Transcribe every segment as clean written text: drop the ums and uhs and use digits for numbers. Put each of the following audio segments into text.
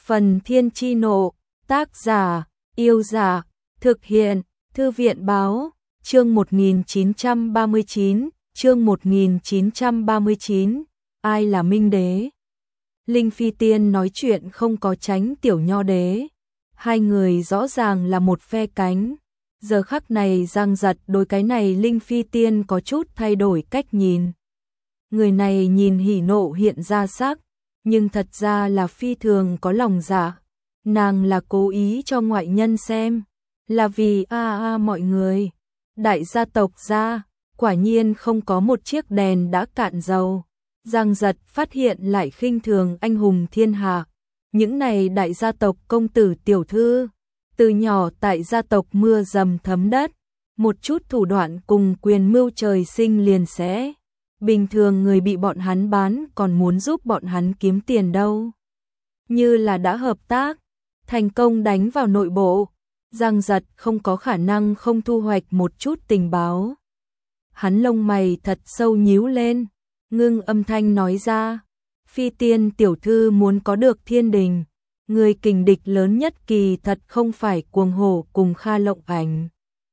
Phần Thiên Chi Nộ, tác giả, Yêu Giả, thực hiện, Thư viện Báo, chương 1939, chương 1939, ai là Minh Đế? Linh Phi Tiên nói chuyện không có tránh Tiểu Nho Đế, hai người rõ ràng là một phe cánh. Giờ khắc này Giang Giật đối cái này Linh Phi Tiên có chút thay đổi cách nhìn. Người này nhìn hỉ nộ hiện ra sắc, nhưng thật ra là phi thường có lòng dạ. Nàng là cố ý cho ngoại nhân xem, là vì mọi người. Đại gia tộc gia, quả nhiên không có một chiếc đèn đã cạn dầu. Giang Giật phát hiện lại khinh thường anh hùng thiên hạ. Những này đại gia tộc công tử tiểu thư, từ nhỏ tại gia tộc mưa dầm thấm đất, một chút thủ đoạn cùng quyền mưu trời sinh liền sẽ. Bình thường người bị bọn hắn bán còn muốn giúp bọn hắn kiếm tiền đâu. Như là đã hợp tác, thành công đánh vào nội bộ, Giang Giật không có khả năng không thu hoạch một chút tình báo. Hắn lông mày thật sâu nhíu lên, ngưng âm thanh nói ra, Phi Tiên tiểu thư muốn có được thiên đình, người kình địch lớn nhất kỳ thật không phải Cuồng Hổ cùng Kha Lộng Ảnh,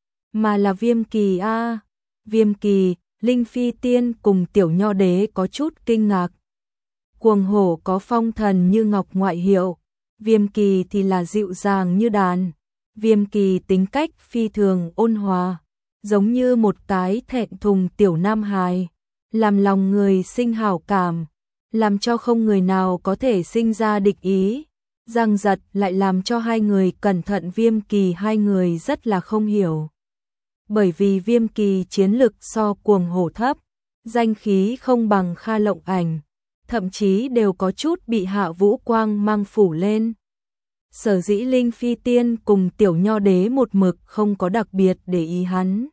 mà là Viêm Kỳ a. Viêm Kỳ, Linh Phi Tiên cùng Tiểu Nho Đế có chút kinh ngạc. Cuồng Hổ có phong thần như ngọc ngoại hiệu, Viêm Kỳ thì là dịu dàng như đàn. Viêm Kỳ tính cách phi thường ôn hòa, giống như một cái thẹn thùng tiểu nam hài, làm lòng người sinh hảo cảm, làm cho không người nào có thể sinh ra địch ý. Giang Giật lại làm cho hai người cẩn thận Viêm Kỳ, hai người rất là không hiểu. Bởi vì Viêm Kỳ chiến lực so Cuồng Hổ thấp, danh khí không bằng Kha Lộng Ảnh, thậm chí đều có chút bị Hạ Vũ Quang mang phủ lên. Sở dĩ Linh Phi Tiên cùng Tiểu Nho Đế một mực không có đặc biệt để ý hắn.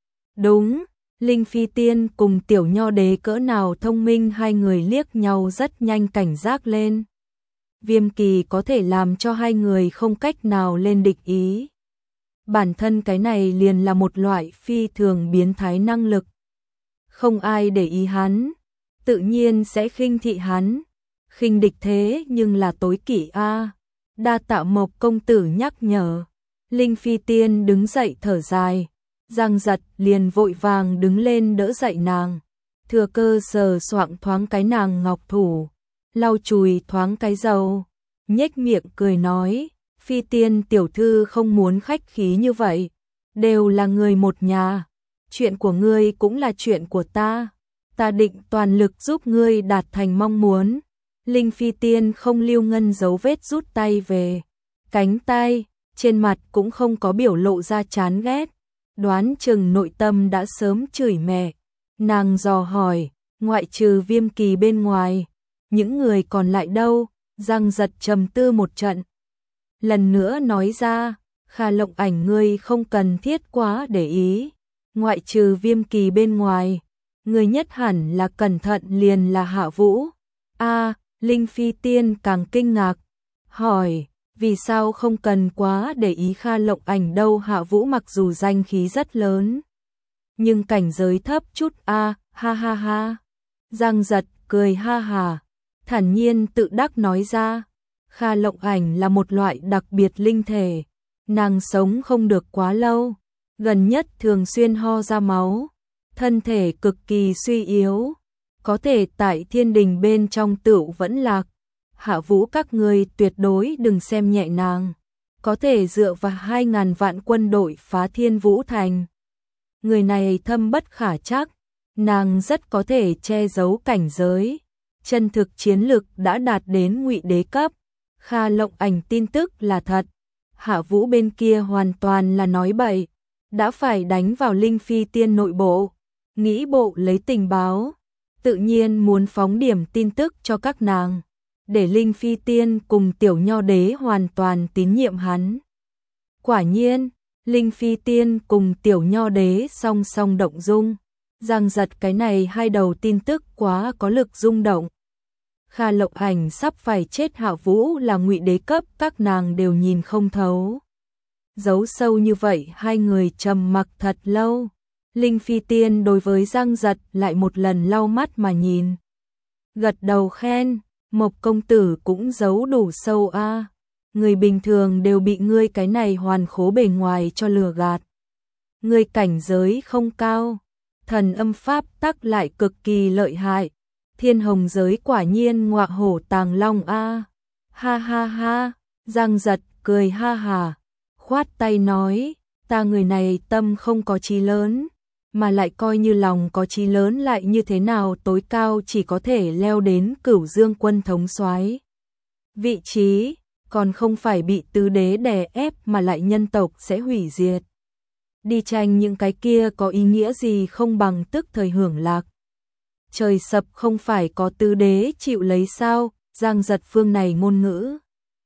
Đúng, Linh Phi Tiên cùng Tiểu Nho Đế cỡ nào thông minh, hai người liếc nhau rất nhanh cảnh giác lên. Viêm Kỳ có thể làm cho hai người không cách nào lên địch ý. Bản thân cái này liền là một loại phi thường biến thái năng lực. Không ai để ý hắn, tự nhiên sẽ khinh thị hắn. Khinh địch thế nhưng là tối kỵ a. Đa tạ Mộc công tử nhắc nhở. Linh Phi Tiên đứng dậy thở dài. Giang Giật liền vội vàng đứng lên đỡ dậy nàng. Thừa cơ sờ soạng thoáng cái nàng ngọc thủ, lau chùi thoáng cái dầu, nhếch miệng cười nói, Phi Tiên tiểu thư không muốn khách khí như vậy, đều là người một nhà, chuyện của ngươi cũng là chuyện của ta định toàn lực giúp ngươi đạt thành mong muốn. Linh Phi Tiên không lưu ngân dấu vết rút tay về cánh tay, trên mặt cũng không có biểu lộ ra chán ghét, đoán chừng nội tâm đã sớm chửi mẹ. Nàng dò hỏi, ngoại trừ Viêm Kỳ bên ngoài, những người còn lại đâu? Giang Giật trầm tư một trận, lần nữa nói ra, Kha Lộng Ảnh ngươi không cần thiết quá để ý, ngoại trừ Viêm Kỳ bên ngoài, người nhất hẳn là cẩn thận liền là Hạ Vũ. Linh Phi Tiên càng kinh ngạc, hỏi, vì sao không cần quá để ý Kha Lộng Ảnh đâu? Hạ Vũ mặc dù danh khí rất lớn, nhưng cảnh giới thấp chút ha ha ha. Giang Giật cười ha hà, thản nhiên tự đắc nói ra, Kha Lộng Ảnh là một loại đặc biệt linh thể, nàng sống không được quá lâu, gần nhất thường xuyên ho ra máu, thân thể cực kỳ suy yếu, có thể tại thiên đình bên trong tựu vẫn lạc. Hạ Vũ các ngươi tuyệt đối đừng xem nhẹ nàng, có thể dựa vào 2.000 vạn quân đội phá Thiên Vũ Thành. Người này thâm bất khả trắc, nàng rất có thể che giấu cảnh giới, chân thực chiến lực đã đạt đến Ngụy Đế cấp. Kha Lộng Ảnh tin tức là thật, Hạ Vũ bên kia hoàn toàn là nói bậy, đã phải đánh vào Linh Phi Tiên nội bộ, nghĩ bộ lấy tình báo, tự nhiên muốn phóng điểm tin tức cho các nàng, để Linh Phi Tiên cùng Tiểu Nho Đế hoàn toàn tín nhiệm hắn. Quả nhiên, Linh Phi Tiên cùng Tiểu Nho Đế song song động dung. Giang Giật cái này hai đầu tin tức quá có lực rung động. Kha Lộng Ảnh sắp phải chết, Hạ Vũ là Ngụy Đế cấp, các nàng đều nhìn không thấu. Giấu sâu như vậy, hai người trầm mặc thật lâu. Linh Phi Tiên đối với Giang Giật lại một lần lau mắt mà nhìn, gật đầu khen, Mộc công tử cũng giấu đủ sâu a. người bình thường đều bị ngươi cái này hoàn khố bề ngoài cho lừa gạt. Ngươi cảnh giới không cao, thần âm pháp tắc lại cực kỳ lợi hại. Thiên hồng giới quả nhiên ngọa hổ tàng long a. Ha ha ha, Giang Giật cười ha hà, khoát tay nói, ta người này tâm không có chí lớn, mà lại coi như lòng có chí lớn lại như thế nào, tối cao chỉ có thể leo đến Cửu Dương quân thống soái vị trí, còn không phải bị tứ đế đè ép mà lại nhân tộc sẽ hủy diệt. Đi tranh những cái kia có ý nghĩa gì không bằng tức thời hưởng lạc. Trời sập không phải có tứ đế chịu lấy sao? Giang Giật phương này ngôn ngữ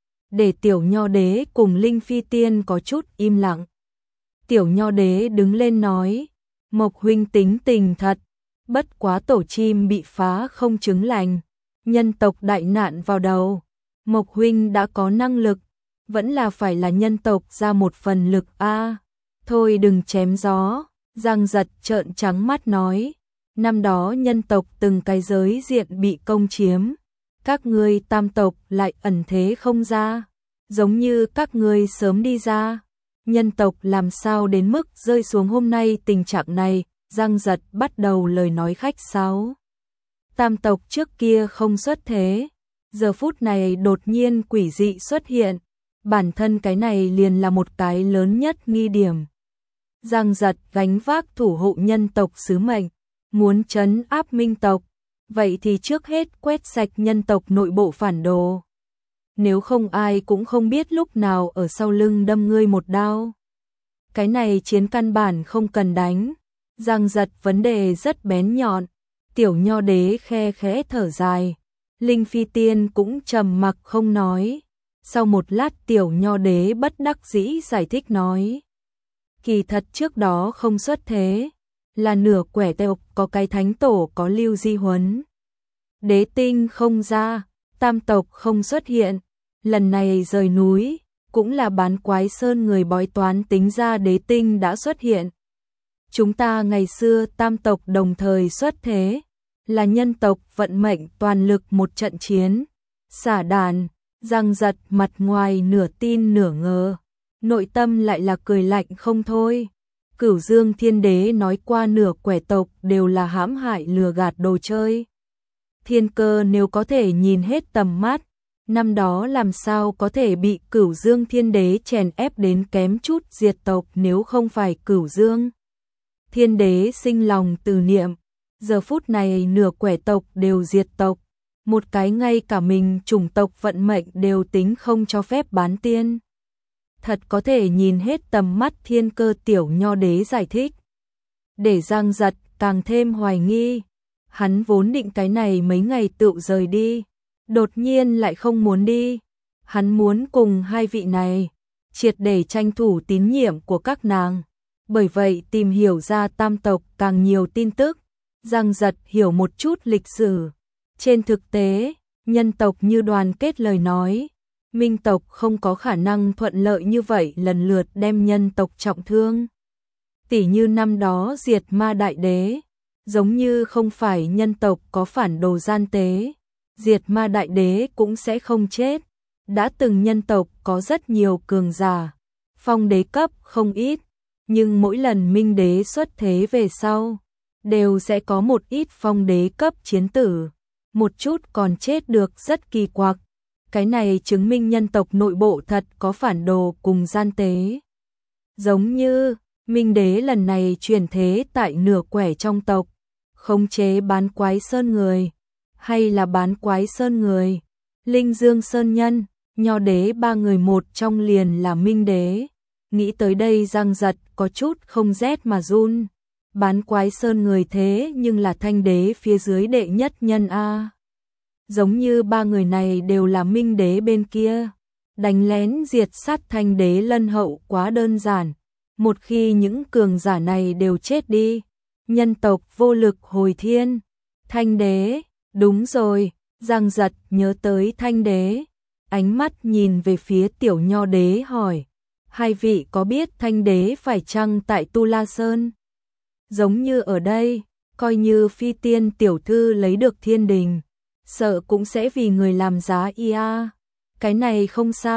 để Tiểu Nho Đế cùng Linh Phi Tiên có chút im lặng. Tiểu Nho Đế đứng lên nói, Mộc huynh tính tình thật, bất quá tổ chim bị phá không chứng lành, nhân tộc đại nạn vào đầu, Mộc huynh đã có năng lực, vẫn là phải là nhân tộc ra một phần lực a. Thôi đừng chém gió. Giang Giật trợn trắng mắt nói, năm đó nhân tộc từng cái giới diện bị công chiếm, các ngươi tam tộc lại ẩn thế không ra, giống như các ngươi sớm đi ra, nhân tộc làm sao đến mức rơi xuống hôm nay tình trạng này. Giang Giật bắt đầu lời nói khách sáo. Tam tộc trước kia không xuất thế, giờ phút này đột nhiên quỷ dị xuất hiện, bản thân cái này liền là một cái lớn nhất nghi điểm. Giang Giật gánh vác thủ hộ nhân tộc sứ mệnh, muốn trấn áp minh tộc, vậy thì trước hết quét sạch nhân tộc nội bộ phản đồ. Nếu không ai cũng không biết lúc nào ở sau lưng đâm ngươi một đao. Cái này chiến căn bản không cần đánh. Giang Giật vấn đề rất bén nhọn. Tiểu Nho Đế khe khẽ thở dài. Linh Phi Tiên cũng trầm mặc không nói. Sau một lát Tiểu Nho Đế bất đắc dĩ giải thích nói, kỳ thật trước đó không xuất thế, là nửa quẻ tộc có cái thánh tổ có lưu di huấn. Đế tinh không ra, tam tộc không xuất hiện, lần này rời núi, cũng là Bán Quái Sơn người bói toán tính ra đế tinh đã xuất hiện. Chúng ta ngày xưa tam tộc đồng thời xuất thế, là nhân tộc vận mệnh toàn lực một trận chiến, xả đàn. Giang Giật mặt ngoài nửa tin nửa ngờ, nội tâm lại là cười lạnh không thôi. Cửu Dương Thiên Đế nói qua nửa quẻ tộc đều là hãm hại lừa gạt đồ chơi. Thiên Cơ nếu có thể nhìn hết tầm mắt, năm đó làm sao có thể bị Cửu Dương Thiên Đế chèn ép đến kém chút diệt tộc. Nếu không phải Cửu Dương Thiên Đế sinh lòng từ niệm, giờ phút này nửa quẻ tộc đều diệt tộc. Một cái ngay cả mình chủng tộc vận mệnh đều tính không cho phép bán tiên. Thật có thể nhìn hết tầm mắt. Thiên Cơ Tiểu Nho Đế giải thích, để Giang Giật càng thêm hoài nghi. Hắn vốn định cái này mấy ngày tựu rời đi, đột nhiên lại không muốn đi. Hắn muốn cùng hai vị này triệt để tranh thủ tín nhiệm của các nàng, bởi vậy tìm hiểu ra tam tộc càng nhiều tin tức. Giang Giật hiểu một chút lịch sử. Trên thực tế, nhân tộc như đoàn kết lời nói, minh tộc không có khả năng thuận lợi như vậy lần lượt đem nhân tộc trọng thương. Tỉ như năm đó diệt ma đại đế, giống như không phải nhân tộc có phản đồ gian tế, diệt ma đại đế cũng sẽ không chết. Đã từng nhân tộc có rất nhiều cường giả, phong đế cấp không ít, nhưng mỗi lần minh đế xuất thế về sau, đều sẽ có một ít phong đế cấp chiến tử. Một chút còn chết được rất kỳ quặc. Cái này chứng minh nhân tộc nội bộ thật có phản đồ cùng gian tế. Giống như Minh Đế lần này chuyển thế tại nửa quẻ trong tộc, khống chế Bán Quái Sơn người, hay là Bán Quái Sơn người, Linh Dương Sơn nhân, Nho Đế ba người một trong liền là Minh Đế. Nghĩ tới đây Giang Giật có chút không rét mà run. Bán Quái Sơn người thế nhưng là Thanh Đế phía dưới đệ nhất nhân a. Giống như ba người này đều là Minh Đế bên kia, đánh lén diệt sát Thanh Đế lân hậu quá đơn giản. Một khi những cường giả này đều chết đi, nhân tộc vô lực hồi thiên. Thanh Đế, đúng rồi. Giang Giật nhớ tới Thanh Đế, ánh mắt nhìn về phía Tiểu Nho Đế hỏi, hai vị có biết Thanh Đế phải chăng tại Tu La Sơn? Giống như ở đây, coi như Phi Tiên tiểu thư lấy được thiên đình, sợ cũng sẽ vì người làm giá ia. Cái này không sao,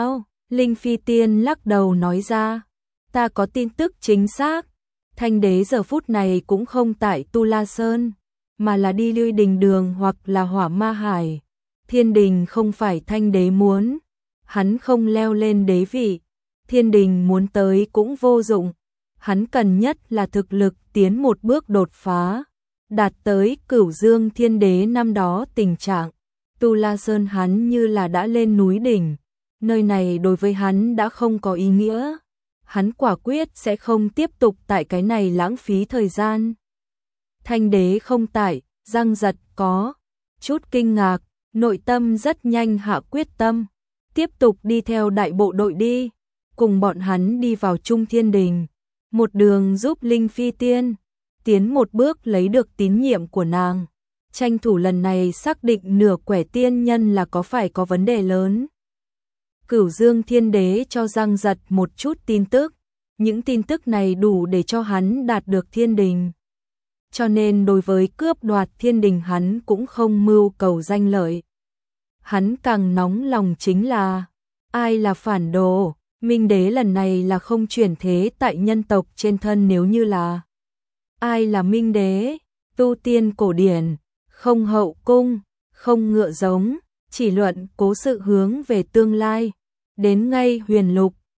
Linh Phi Tiên lắc đầu nói ra, ta có tin tức chính xác, Thanh đế giờ phút này cũng không tại Tu La Sơn, mà là đi Lưu Đình Đường hoặc là Hỏa Ma Hải. Thiên đình không phải Thanh đế muốn, hắn không leo lên đế vị, thiên đình muốn tới cũng vô dụng, hắn cần nhất là thực lực tiến một bước đột phá, đạt tới Cửu Dương Thiên Đế năm đó tình trạng. Tu La Sơn hắn như là đã lên núi đỉnh, nơi này đối với hắn đã không có ý nghĩa, hắn quả quyết sẽ không tiếp tục tại cái này lãng phí thời gian. Thanh đế không tại, răng giật có chút kinh ngạc, nội tâm rất nhanh hạ quyết tâm, tiếp tục đi theo đại bộ đội đi, cùng bọn hắn đi vào Trung Thiên Đình, một đường giúp Linh Phi Tiên tiến một bước lấy được tín nhiệm của nàng, tranh thủ lần này xác định nửa quẻ tiên nhân là có phải có vấn đề lớn. Cửu Dương Thiên Đế cho răng giật một chút tin tức, những tin tức này đủ để cho hắn đạt được thiên đình. Cho nên đối với cướp đoạt thiên đình hắn cũng không mưu cầu danh lợi. Hắn càng nóng lòng chính là, ai là phản đồ, Minh Đế lần này là không chuyển thế tại nhân tộc trên thân, nếu như là ai là Minh Đế, tu tiên cổ điển, không hậu cung, không ngựa giống, chỉ luận cố sự hướng về tương lai, đến ngay huyền lục,